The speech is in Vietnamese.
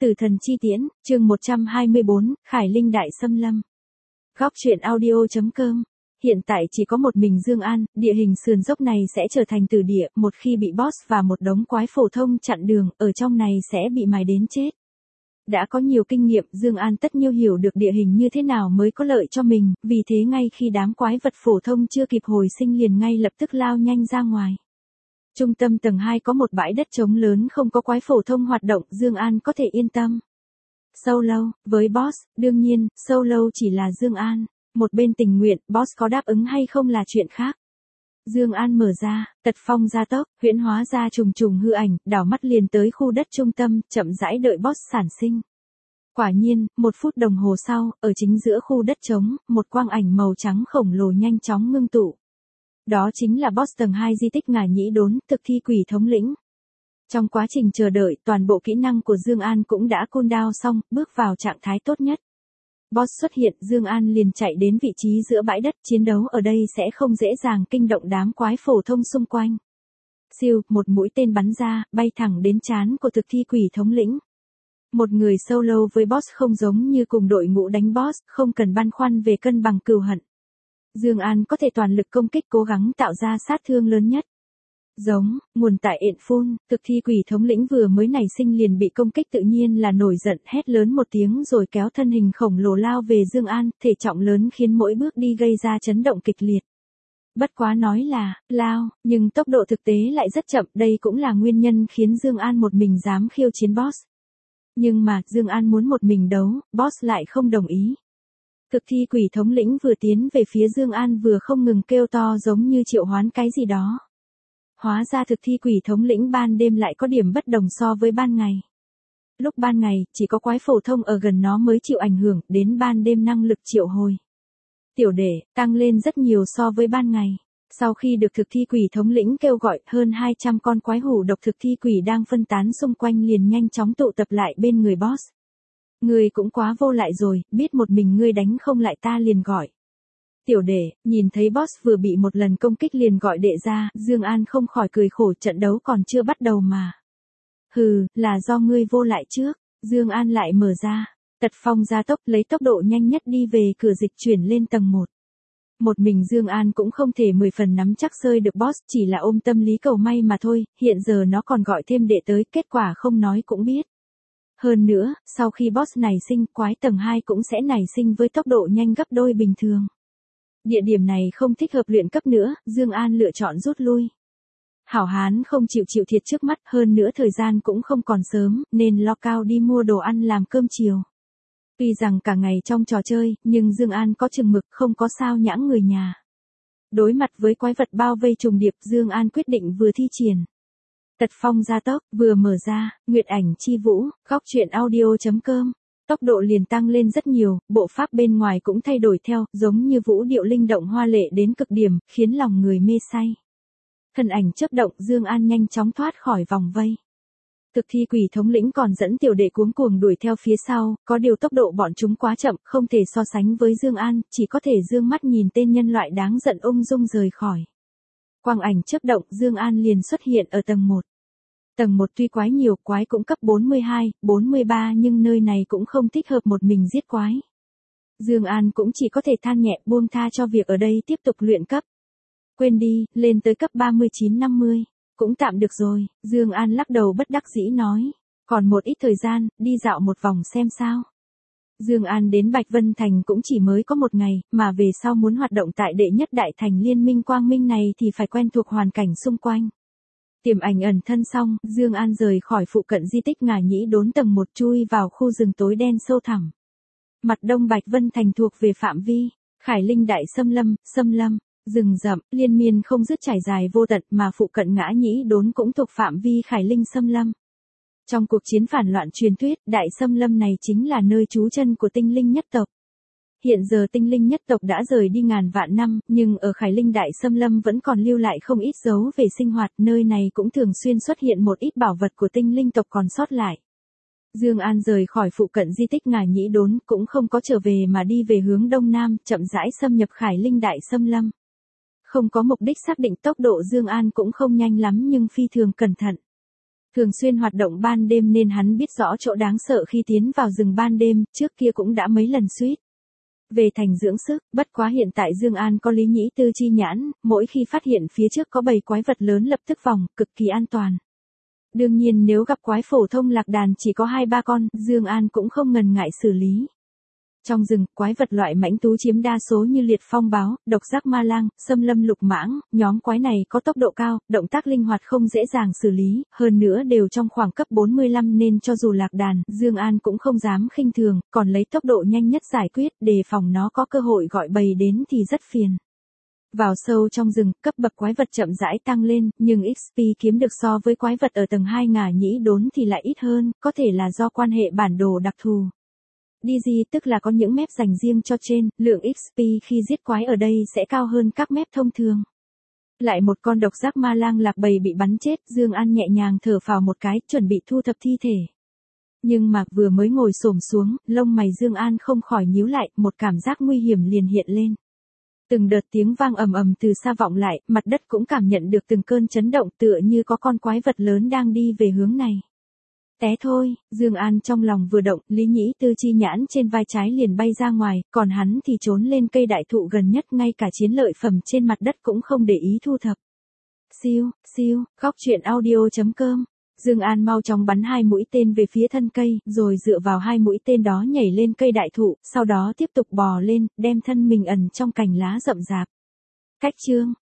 Tử thần chi tiễn, chương 124, Khải Linh đại xâm lâm. Góc truyện audio.com. Hiện tại chỉ có một mình Dương An, địa hình sườn dốc này sẽ trở thành tử địa, một khi bị boss và một đống quái phổ thông chặn đường, ở trong này sẽ bị mài đến chết. Đã có nhiều kinh nghiệm, Dương An tất nhiêu hiểu được địa hình như thế nào mới có lợi cho mình, vì thế ngay khi đám quái vật phổ thông chưa kịp hồi sinh liền ngay lập tức lao nhanh ra ngoài. Trung tâm tầng 2 có một bãi đất trống lớn không có quái phổ thông hoạt động, Dương An có thể yên tâm. Solo, với boss, đương nhiên, solo chỉ là Dương An. Một bên tình nguyện, boss có đáp ứng hay không là chuyện khác. Dương An mở ra, tật phong gia tốc, huyễn hóa ra trùng trùng hư ảnh, đảo mắt liền tới khu đất trung tâm, chậm rãi đợi boss sản sinh. Quả nhiên, 1 phút đồng hồ sau, ở chính giữa khu đất trống, một quang ảnh màu trắng khổng lồ nhanh chóng ngưng tụ. Đó chính là boss tầng 2 di tích Ngả Nhĩ Đốn, thực thi quỷ thống lĩnh. Trong quá trình chờ đợi, toàn bộ kỹ năng của Dương An cũng đã cooldown xong, bước vào trạng thái tốt nhất. Boss xuất hiện, Dương An liền chạy đến vị trí giữa bãi đất, chiến đấu ở đây sẽ không dễ dàng kinh động đám quái phổ thông xung quanh. Siêu, một mũi tên bắn ra, bay thẳng đến trán của thực thi quỷ thống lĩnh. Một người solo với boss không giống như cùng đội ngũ đánh boss, không cần băn khoăn về cân bằng cừu hận. Dương An có thể toàn lực công kích cố gắng tạo ra sát thương lớn nhất. Giống, nguồn tại ện phun, thực thi quỷ thống lĩnh vừa mới nảy sinh liền bị công kích tự nhiên là nổi giận hét lớn một tiếng rồi kéo thân hình khổng lồ lao về Dương An, thể trọng lớn khiến mỗi bước đi gây ra chấn động kịch liệt. Bất quá nói là, lao, nhưng tốc độ thực tế lại rất chậm, đây cũng là nguyên nhân khiến Dương An một mình dám khiêu chiến boss. Nhưng mà, Dương An muốn một mình đấu, boss lại không đồng ý. Thực thi quỷ thống lĩnh vừa tiến về phía Dương An vừa không ngừng kêu to giống như triệu hoán cái gì đó. Hóa ra thực thi quỷ thống lĩnh ban đêm lại có điểm bất đồng so với ban ngày. Lúc ban ngày, chỉ có quái phổ thông ở gần nó mới chịu ảnh hưởng, đến ban đêm năng lực triệu hồi tiểu đệ tăng lên rất nhiều so với ban ngày. Sau khi được thực thi quỷ thống lĩnh kêu gọi, hơn 200 con quái hủ độc thực thi quỷ đang phân tán xung quanh liền nhanh chóng tụ tập lại bên người boss. Ngươi cũng quá vô lại rồi, biết một mình ngươi đánh không lại ta liền gọi tiểu đệ. Nhìn thấy boss vừa bị một lần công kích liền gọi đệ ra, Dương An không khỏi cười khổ, trận đấu còn chưa bắt đầu mà. Hừ, là do ngươi vô lại trước. Dương An lại mở ra, tật phong gia tốc, lấy tốc độ nhanh nhất đi về cửa dịch chuyển lên tầng 1. Một mình Dương An cũng không thể 10 phần nắm chắc sơi được boss, chỉ là ôm tâm lý cầu may mà thôi, hiện giờ nó còn gọi thêm đệ tới, kết quả không nói cũng biết. Hơn nữa, sau khi boss nảy sinh, quái tầng 2 cũng sẽ nảy sinh với tốc độ nhanh gấp đôi bình thường. Địa điểm này không thích hợp luyện cấp nữa, Dương An lựa chọn rút lui. Hảo hán không chịu thiệt trước mắt, hơn nữa thời gian cũng không còn sớm, nên lo cao đi mua đồ ăn làm cơm chiều. Tuy rằng cả ngày trong trò chơi, nhưng Dương An có chừng mực, không có sao nhãng người nhà. Đối mặt với quái vật bao vây trùng điệp, Dương An quyết định vừa thi triển tật phong gia tốc, vừa mở ra, Nguyệt ảnh chi vũ, góc truyện audio.com. Tốc độ liền tăng lên rất nhiều, bộ pháp bên ngoài cũng thay đổi theo, giống như vũ điệu linh động hoa lệ đến cực điểm, khiến lòng người mê say. Thân ảnh chớp động, Dương An nhanh chóng thoát khỏi vòng vây. Thực thi quỷ thống lĩnh còn dẫn tiểu đệ cuống cuồng đuổi theo phía sau, có điều tốc độ bọn chúng quá chậm, không thể so sánh với Dương An, chỉ có thể dương mắt nhìn tên nhân loại đáng giận ung dung rời khỏi. Quang ảnh chớp động, Dương An liền xuất hiện ở tầng 1. Tầng 1 tuy quái nhiều, quái cũng cấp 42, 43 nhưng nơi này cũng không thích hợp một mình giết quái. Dương An cũng chỉ có thể than nhẹ, buông tha cho việc ở đây tiếp tục luyện cấp. Quên đi, lên tới cấp 39-50, cũng tạm được rồi, Dương An lắc đầu bất đắc dĩ nói. Còn một ít thời gian, đi dạo một vòng xem sao. Dương An đến Bạch Vân Thành cũng chỉ mới có 1 ngày, mà về sau muốn hoạt động tại đệ nhất đại thành liên minh quang minh này thì phải quen thuộc hoàn cảnh xung quanh. Tiềm ảnh ẩn thân xong, Dương An rời khỏi phụ cận di tích Ngả Nhĩ Đốn tầng 1 chui vào khu rừng tối đen sâu thẳm. Mặt đông Bạch Vân Thành thuộc về phạm vi Khải Linh đại xâm lâm, rừng rậm, liên miên không dứt trải dài vô tận, mà phụ cận Ngả Nhĩ Đốn cũng thuộc phạm vi Khải Linh xâm lâm. Trong cuộc chiến phản loạn truyền thuyết, đại xâm lâm này chính là nơi trú chân của tinh linh nhất tộc. Hiện giờ tinh linh nhất tộc đã rời đi ngàn vạn năm, nhưng ở Khải Linh đại xâm lâm vẫn còn lưu lại không ít dấu về sinh hoạt, nơi này cũng thường xuyên xuất hiện một ít bảo vật của tinh linh tộc còn sót lại. Dương An rời khỏi phụ cận di tích Ngả Nhĩ Đốn, cũng không có trở về mà đi về hướng đông nam, chậm rãi xâm nhập Khải Linh đại xâm lâm. Không có mục đích xác định, tốc độ Dương An cũng không nhanh lắm nhưng phi thường cẩn thận. Thường xuyên hoạt động ban đêm nên hắn biết rõ chỗ đáng sợ khi tiến vào rừng ban đêm, trước kia cũng đã mấy lần suýt về thành dưỡng sức, bất quá hiện tại Dương An có Lý Nhĩ Tư chi nhãn, mỗi khi phát hiện phía trước có bầy quái vật lớn lập tức vòng, cực kỳ an toàn. Đương nhiên nếu gặp quái phổ thông lạc đàn chỉ có 2-3 con, Dương An cũng không ngần ngại xử lý. Trong rừng, quái vật loại mãnh thú chiếm đa số như liệt phong báo, độc giác ma lang, xâm lâm lục mãng, nhóm quái này có tốc độ cao, động tác linh hoạt không dễ dàng xử lý, hơn nữa đều trong khoảng cấp 45 nên cho dù lạc đàn, Dương An cũng không dám khinh thường, còn lấy tốc độ nhanh nhất giải quyết, đề phòng nó có cơ hội gọi bầy đến thì rất phiền. Vào sâu trong rừng, cấp bậc quái vật chậm rãi tăng lên, nhưng XP kiếm được so với quái vật ở tầng 2 Ngả Nhĩ Đốn thì lại ít hơn, có thể là do quan hệ bản đồ đặc thù. DG tức là có những map dành riêng cho trên, lượng XP khi giết quái ở đây sẽ cao hơn các map thông thường. Lại một con độc giác ma lang lạc bầy bị bắn chết, Dương An nhẹ nhàng thở phào một cái, chuẩn bị thu thập thi thể. Nhưng mà vừa mới ngồi xổm xuống, lông mày Dương An không khỏi nhíu lại, một cảm giác nguy hiểm liền hiện lên. Từng đợt tiếng vang ầm ầm từ xa vọng lại, mặt đất cũng cảm nhận được từng cơn chấn động tựa như có con quái vật lớn đang đi về hướng này. Té thôi, Dương An trong lòng vừa động, Lý Nhĩ Tư chi nhãn trên vai trái liền bay ra ngoài, còn hắn thì trốn lên cây đại thụ gần nhất, ngay cả chiến lợi phẩm trên mặt đất cũng không để ý thu thập. Siêu, siêu, goctruyện.audio.com. Dương An mau chóng bắn 2 mũi tên về phía thân cây, rồi dựa vào 2 mũi tên đó nhảy lên cây đại thụ, sau đó tiếp tục bò lên, đem thân mình ẩn trong cành lá rậm rạp. Cách chương